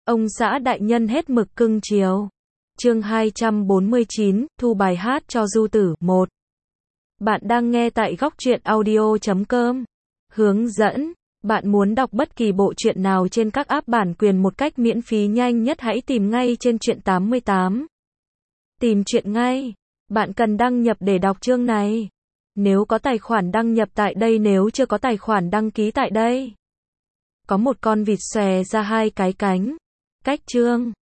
Ông xã đại nhân hết mực cưng chiều. Chương 249, thu bài hát cho Du Tử. 1. Bạn đang nghe tại góc truyện audio.com. Hướng dẫn. Bạn muốn đọc bất kỳ bộ truyện nào trên các app bản quyền một cách miễn phí nhanh nhất, hãy tìm ngay trên Truyện 88. Tìm truyện ngay. Bạn cần đăng nhập để đọc chương này. Nếu có tài khoản đăng nhập tại đây, nếu chưa có tài khoản đăng ký tại đây. Có một con vịt xòe ra hai cái cánh. Cách chương.